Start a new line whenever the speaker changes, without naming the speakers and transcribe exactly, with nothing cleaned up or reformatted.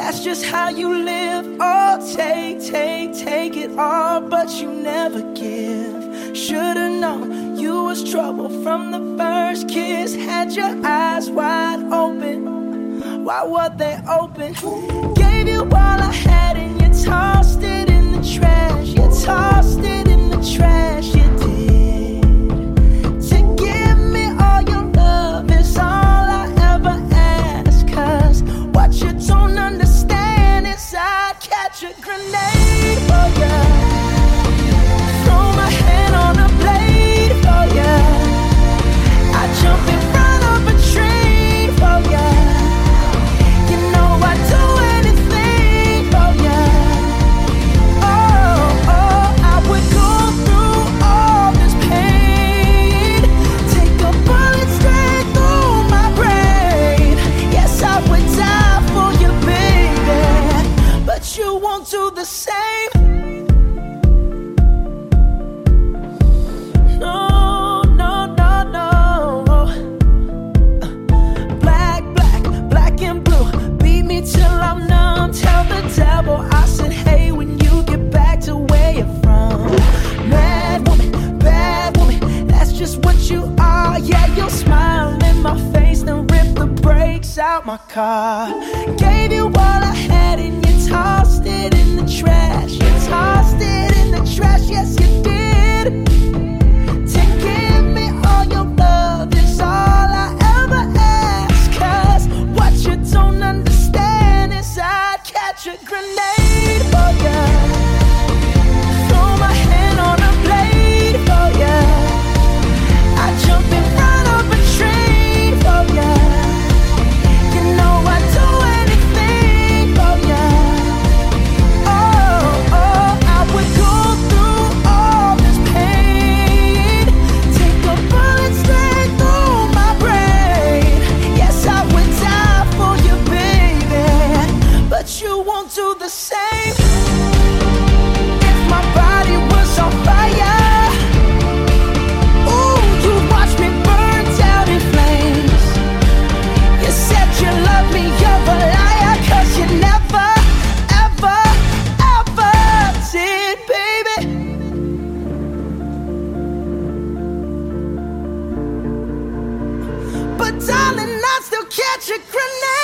That's just how you live. Oh, take, take, take it all, but you never give. Should've known you was trouble from the first kiss. Had your eyes wide open. Why were they open? Gave you all I had and you tossed it in the trash. You tossed it in the trash, you did. To give me all your love is all I ever ask. Cause what you don't understand is I'd catch a grenade for ya. Throw my hand on a blade for ya. I'd jump in front of a train for ya. You know I'd do anything for ya. Oh, oh, I would go through all this pain. Take a bullet straight through my brain. Yes, I would die for you, baby, but you won't do the same. No, no, no, no. Black, black, black and blue. Beat me till I'm numb. Tell the devil I said, hey, when you get back to where you're from. Mad woman, bad woman, that's just what you are. Yeah, you'll smile in my face, then rip the brakes out my car. Gave you all I had and you tossed it in the trash. You tossed it in the trash, yes you did. To give me all your love is all I ever ask. Cause what you don't understand is I'd catch a grenade for ya. Throw my hand on a blade for ya. I'd jump in front of a train for ya. You know I'd do anything for ya. Oh, oh, I would go through all this pain. Take a bullet straight through my brain. Yes, I would die for you, baby, but you won't do the same. If my body was on fire, ooh, you'd watch me burn down in flames. You said you love me, you're a liar, cause you never, ever, ever did, baby. But darling, I'd still catch a grenade.